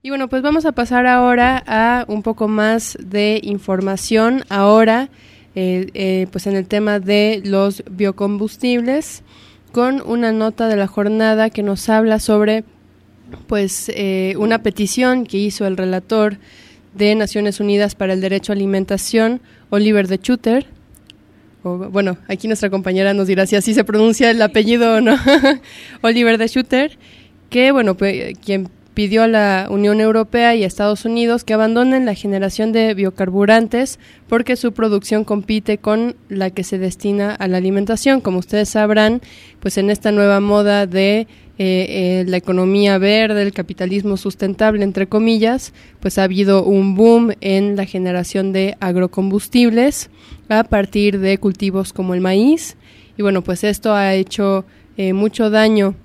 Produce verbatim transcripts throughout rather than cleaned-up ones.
Y bueno, pues vamos a pasar ahora a un poco más de información ahora, eh, eh, pues en el tema de los biocombustibles, con una nota de la jornada que nos habla sobre pues eh, una petición que hizo el relator de Naciones Unidas para el Derecho a Alimentación, Oliver De Schutter. O, bueno, aquí nuestra compañera nos dirá si así se pronuncia el apellido o no. Oliver De Schutter, que bueno, pues, quien pidió a la Unión Europea y a Estados Unidos que abandonen la generación de biocarburantes porque su producción compite con la que se destina a la alimentación. Como ustedes sabrán, pues en esta nueva moda de eh, eh, la economía verde, el capitalismo sustentable, entre comillas, pues ha habido un boom en la generación de agrocombustibles a partir de cultivos como el maíz. Y bueno, pues esto ha hecho eh, mucho daño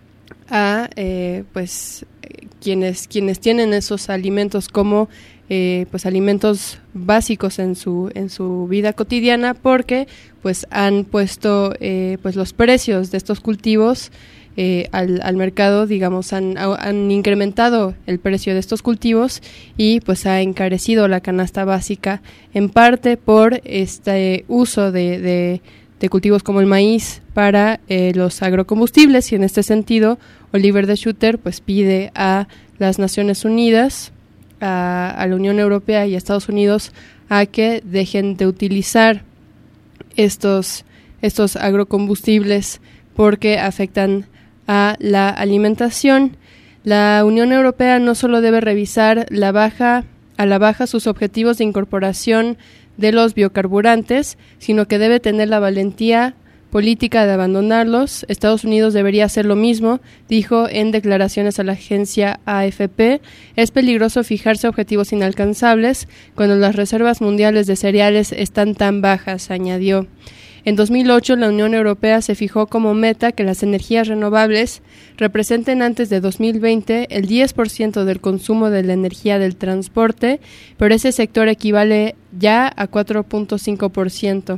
a eh, pues quienes quienes tienen esos alimentos como eh, pues alimentos básicos en su en su vida cotidiana, porque pues han puesto eh, pues los precios de estos cultivos eh, al, al mercado, digamos, han, han incrementado el precio de estos cultivos y pues ha encarecido la canasta básica, en parte por este uso de, de de cultivos como el maíz para eh, los agrocombustibles. Y en este sentido, Oliver De Schutter pues pide a las Naciones Unidas, a, a la Unión Europea y a Estados Unidos a que dejen de utilizar estos, estos agrocombustibles porque afectan a la alimentación. La Unión Europea no solo debe revisar la baja, a la baja sus objetivos de incorporación de los biocarburantes, sino que debe tener la valentía política de abandonarlos. Estados Unidos debería hacer lo mismo, dijo en declaraciones a la agencia A F P. Es peligroso fijarse objetivos inalcanzables cuando las reservas mundiales de cereales están tan bajas, añadió. En dos mil ocho, la Unión Europea se fijó como meta que las energías renovables representen antes de dos mil veinte el diez por ciento del consumo de la energía del transporte, pero ese sector equivale ya a cuatro punto cinco por ciento.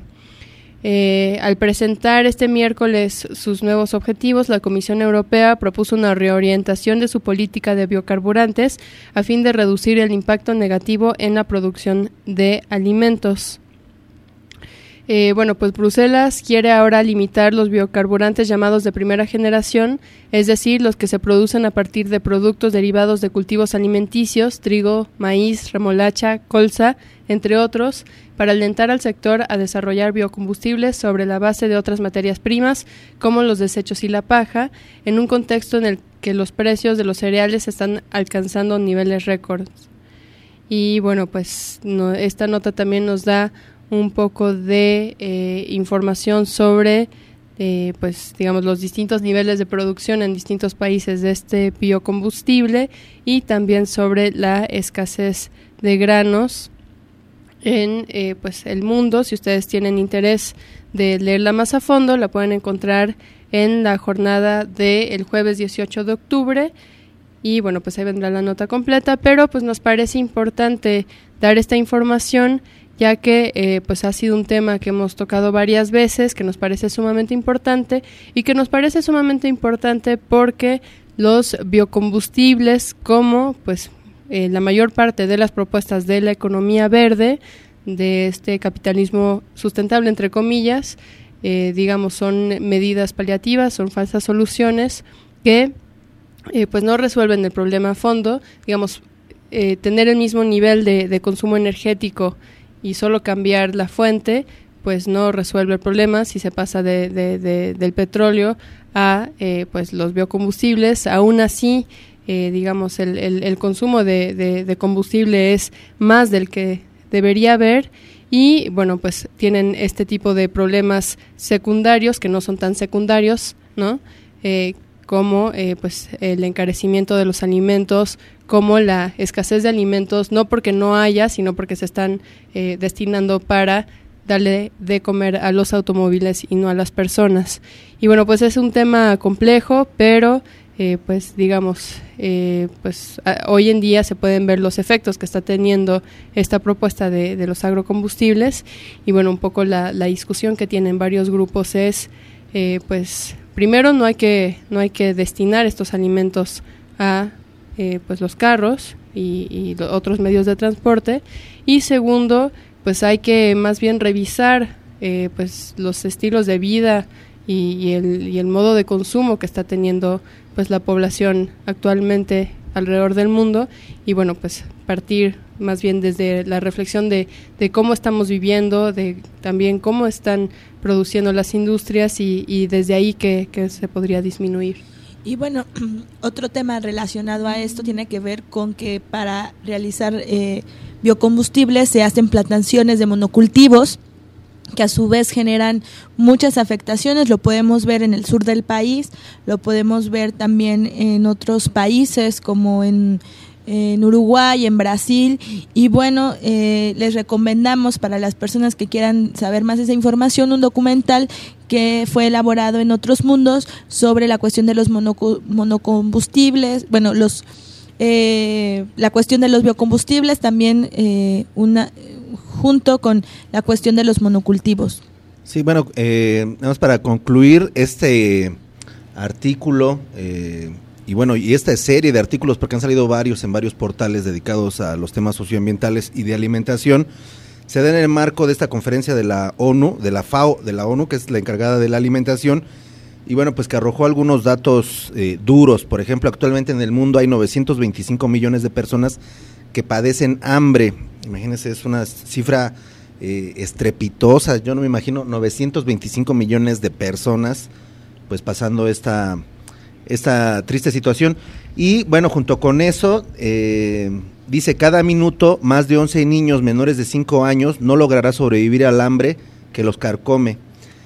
Eh, al presentar este miércoles sus nuevos objetivos, la Comisión Europea propuso una reorientación de su política de biocarburantes a fin de reducir el impacto negativo en la producción de alimentos. Eh, bueno, pues Bruselas quiere ahora limitar los biocarburantes llamados de primera generación, es decir, los que se producen a partir de productos derivados de cultivos alimenticios, trigo, maíz, remolacha, colza, entre otros, para alentar al sector a desarrollar biocombustibles sobre la base de otras materias primas, como los desechos y la paja, en un contexto en el que los precios de los cereales están alcanzando niveles récords. Y bueno, pues no, esta nota también nos da un poco de eh, información sobre eh, pues digamos los distintos niveles de producción en distintos países de este biocombustible y también sobre la escasez de granos en eh, pues el mundo. Si ustedes tienen interés de leerla más a fondo, la pueden encontrar en la jornada del jueves dieciocho de octubre. Y bueno, pues ahí vendrá la nota completa, pero pues nos parece importante dar esta información, ya que eh, pues ha sido un tema que hemos tocado varias veces, que nos parece sumamente importante y que nos parece sumamente importante porque los biocombustibles, como pues eh, la mayor parte de las propuestas de la economía verde, de este capitalismo sustentable, entre comillas, eh, digamos, son medidas paliativas, son falsas soluciones que eh, pues no resuelven el problema a fondo. Digamos, eh, tener el mismo nivel de, de consumo energético y solo cambiar la fuente, pues no resuelve el problema. Si se pasa de, de, de, del petróleo a eh, pues los biocombustibles, aún así, eh, digamos, el, el, el consumo de, de, de combustible es más del que debería haber y, bueno, pues tienen este tipo de problemas secundarios que no son tan secundarios, ¿no? Eh, como eh, pues el encarecimiento de los alimentos, como la escasez de alimentos, no porque no haya, sino porque se están eh, destinando para darle de comer a los automóviles y no a las personas. Y bueno, pues es un tema complejo, pero eh, pues digamos, eh, pues a, hoy en día se pueden ver los efectos que está teniendo esta propuesta de, de los agrocombustibles. Y bueno, un poco la, la discusión que tienen varios grupos es, eh, pues primero no hay que no hay que destinar estos alimentos a eh, pues los carros y, y otros medios de transporte. Y segundo, pues hay que más bien revisar eh, pues los estilos de vida y, y, el, y el modo de consumo que está teniendo pues la población actualmente alrededor del mundo, y bueno, pues partir más bien desde la reflexión de, de cómo estamos viviendo, de también cómo están produciendo las industrias y, y desde ahí que, que se podría disminuir. Y bueno, otro tema relacionado a esto tiene que ver con que para realizar eh, biocombustibles se hacen plantaciones de monocultivos que a su vez generan muchas afectaciones. Lo podemos ver en el sur del país, lo podemos ver también en otros países como en, en Uruguay, en Brasil, y bueno, eh, les recomendamos para las personas que quieran saber más de esa información un documental que fue elaborado en Otros Mundos sobre la cuestión de los monoco- monocombustibles, bueno, los eh, la cuestión de los biocombustibles, también eh, una junto con la cuestión de los monocultivos. Sí, bueno, eh, nada más para concluir este artículo eh, y bueno, y esta serie de artículos, porque han salido varios en varios portales dedicados a los temas socioambientales y de alimentación, se da en el marco de esta conferencia de la ONU, de la FAO, de la ONU, que es la encargada de la alimentación, y bueno, pues que arrojó algunos datos eh, duros. Por ejemplo, actualmente en el mundo hay novecientos veinticinco millones de personas que padecen hambre. Imagínense, es una cifra eh, estrepitosa. Yo no me imagino novecientos veinticinco millones de personas pues pasando esta, esta triste situación. Y bueno, junto con eso, eh, dice, cada minuto más de once niños menores de cinco años no logrará sobrevivir al hambre que los carcome.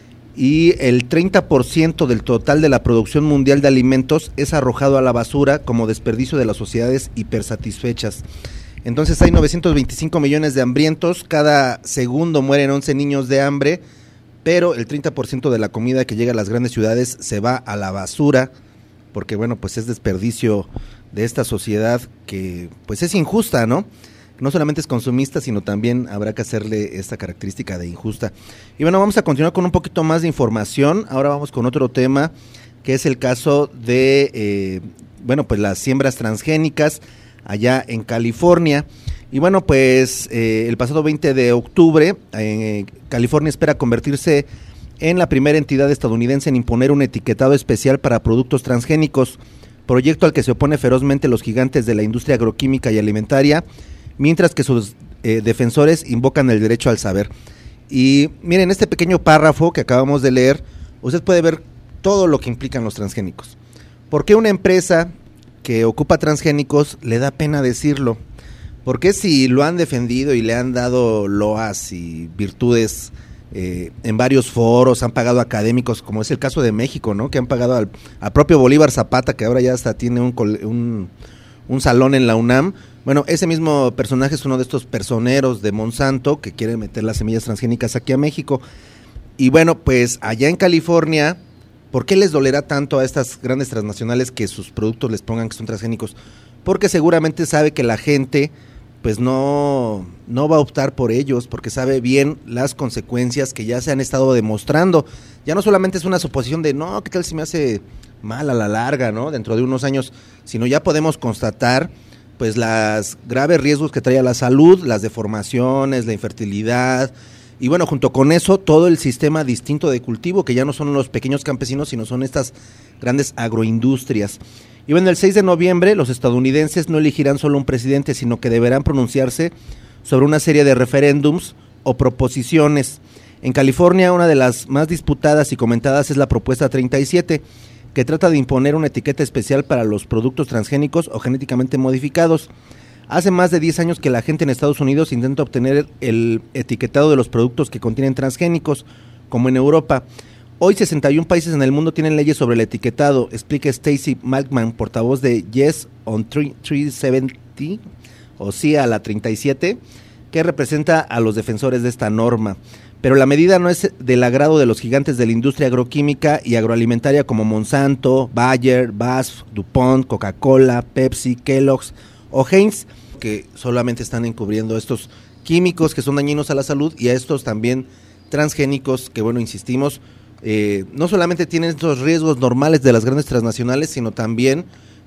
Y el treinta por ciento del total de la producción mundial de alimentos es arrojado a la basura como desperdicio de las sociedades hipersatisfechas. Entonces hay novecientos veinticinco millones de hambrientos, cada segundo mueren once niños de hambre, pero el treinta por ciento de la comida que llega a las grandes ciudades se va a la basura, porque bueno, pues es desperdicio de esta sociedad que pues es injusta, ¿no? No solamente es consumista, sino también habrá que hacerle esta característica de injusta. Y bueno, vamos a continuar con un poquito más de información. Ahora vamos con otro tema, que es el caso de, eh, bueno, pues las siembras transgénicas allá en California. Y bueno, pues eh, el pasado veinte de octubre, eh, California espera convertirse en la primera entidad estadounidense en imponer un etiquetado especial para productos transgénicos, proyecto al que se opone ferozmente los gigantes de la industria agroquímica y alimentaria, mientras que sus eh, defensores invocan el derecho al saber. Y miren, este pequeño párrafo que acabamos de leer, usted puede ver todo lo que implican los transgénicos. ¿Por qué una empresa que ocupa transgénicos le da pena decirlo? Porque si lo han defendido y le han dado loas y virtudes eh, en varios foros, han pagado académicos, como es el caso de México, ¿no? Que han pagado al, al propio Bolívar Zapata, que ahora ya hasta tiene un, un, un salón en la UNAM. Bueno, ese mismo personaje es uno de estos personeros de Monsanto que quiere meter las semillas transgénicas aquí a México. Y bueno, pues allá en California, ¿por qué les dolerá tanto a estas grandes transnacionales que sus productos les pongan que son transgénicos? Porque seguramente sabe que la gente pues no, no va a optar por ellos, porque sabe bien las consecuencias que ya se han estado demostrando. Ya no solamente es una suposición de, no, ¿qué tal si me hace mal a la larga, ¿no? Dentro de unos años, sino ya podemos constatar pues las graves riesgos que trae a la salud, las deformaciones, la infertilidad, y bueno, junto con eso, todo el sistema distinto de cultivo, que ya no son los pequeños campesinos, sino son estas grandes agroindustrias. Y bueno, el seis de noviembre, los estadounidenses no elegirán solo un presidente, sino que deberán pronunciarse sobre una serie de referéndums o proposiciones. En California, una de las más disputadas y comentadas es la propuesta treinta y siete, que trata de imponer una etiqueta especial para los productos transgénicos o genéticamente modificados. Hace más de diez años que la gente en Estados Unidos intenta obtener el etiquetado de los productos que contienen transgénicos, como en Europa. Hoy sesenta y un países en el mundo tienen leyes sobre el etiquetado, explica Stacy Malkman, portavoz de Yes on trescientos setenta, o sí a la treinta y siete, que representa a los defensores de esta norma. Pero la medida no es del agrado de los gigantes de la industria agroquímica y agroalimentaria como Monsanto, Bayer, B A S F, DuPont, Coca-Cola, Pepsi, Kellogg's o Heinz, que solamente están encubriendo estos químicos que son dañinos a la salud y a estos también transgénicos que, bueno, insistimos, eh, no solamente tienen estos riesgos normales de las grandes transnacionales, sino también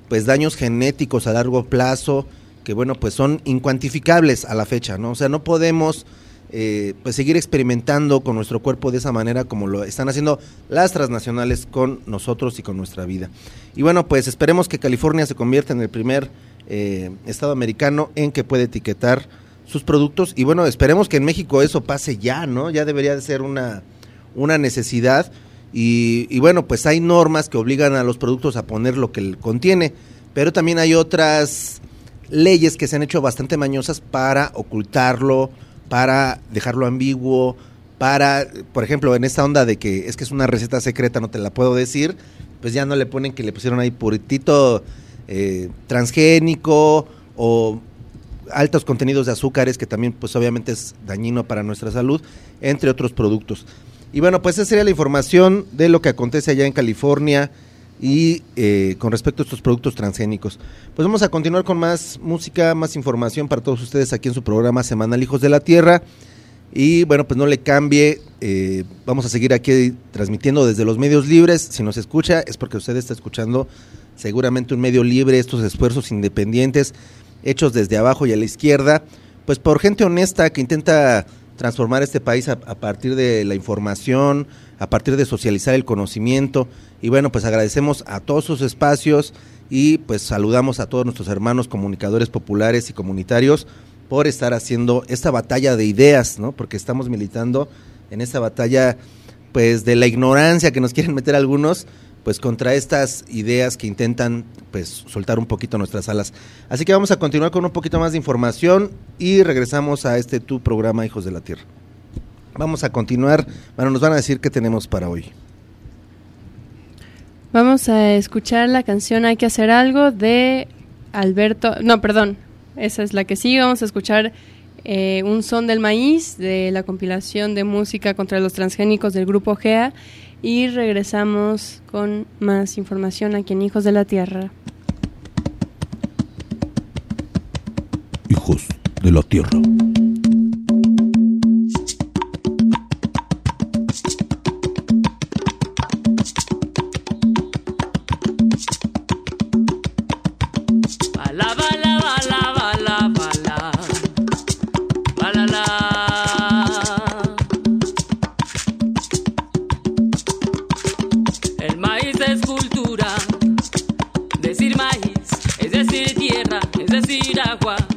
pues daños genéticos a largo plazo que bueno, pues son incuantificables a la fecha, ¿no? O sea, no podemos eh, pues seguir experimentando con nuestro cuerpo de esa manera como lo están haciendo las transnacionales con nosotros y con nuestra vida. Y bueno, pues esperemos que California se convierta en el primer eh, estado americano en que puede etiquetar sus productos, y bueno, esperemos que en México eso pase ya, ¿no? Ya debería de ser una, una necesidad, y, y bueno, pues hay normas que obligan a los productos a poner lo que contiene, pero también hay otras leyes que se han hecho bastante mañosas para ocultarlo, para dejarlo ambiguo, para, por ejemplo, en esta onda de que es que es una receta secreta, no te la puedo decir, pues ya no le ponen que le pusieron ahí puritito eh, transgénico o altos contenidos de azúcares, que también pues obviamente es dañino para nuestra salud, entre otros productos. Y bueno, pues esa sería la información de lo que acontece allá en California y eh, con respecto a estos productos transgénicos. Pues vamos a continuar con más música, más información para todos ustedes aquí en su programa semanal Hijos de la Tierra. Y bueno, pues no le cambie, eh, vamos a seguir aquí transmitiendo desde los medios libres. Si nos escucha es porque usted está escuchando seguramente un medio libre, estos esfuerzos independientes hechos desde abajo y a la izquierda, pues por gente honesta que intenta transformar este país a, a partir de la información, a partir de socializar el conocimiento. Y bueno, pues agradecemos a todos sus espacios y pues saludamos a todos nuestros hermanos comunicadores populares y comunitarios por estar haciendo esta batalla de ideas, ¿no? Porque estamos militando en esta batalla pues de la ignorancia que nos quieren meter algunos, pues contra estas ideas que intentan pues soltar un poquito nuestras alas. Así que vamos a continuar con un poquito más de información y regresamos a este tu programa Hijos de la Tierra. Vamos a continuar, bueno, nos van a decir qué tenemos para hoy. Vamos a escuchar la canción Hay que hacer algo de Alberto, no, perdón, esa es la que sigue. Vamos a escuchar eh, Un son del maíz de la compilación de música contra los transgénicos del grupo G E A. Y regresamos con más información aquí en Hijos de la Tierra. Hijos de la Tierra. Bala, bala, bala, bala, bala. Bala, la. El maíz es cultura, decir maíz es decir tierra, es decir agua.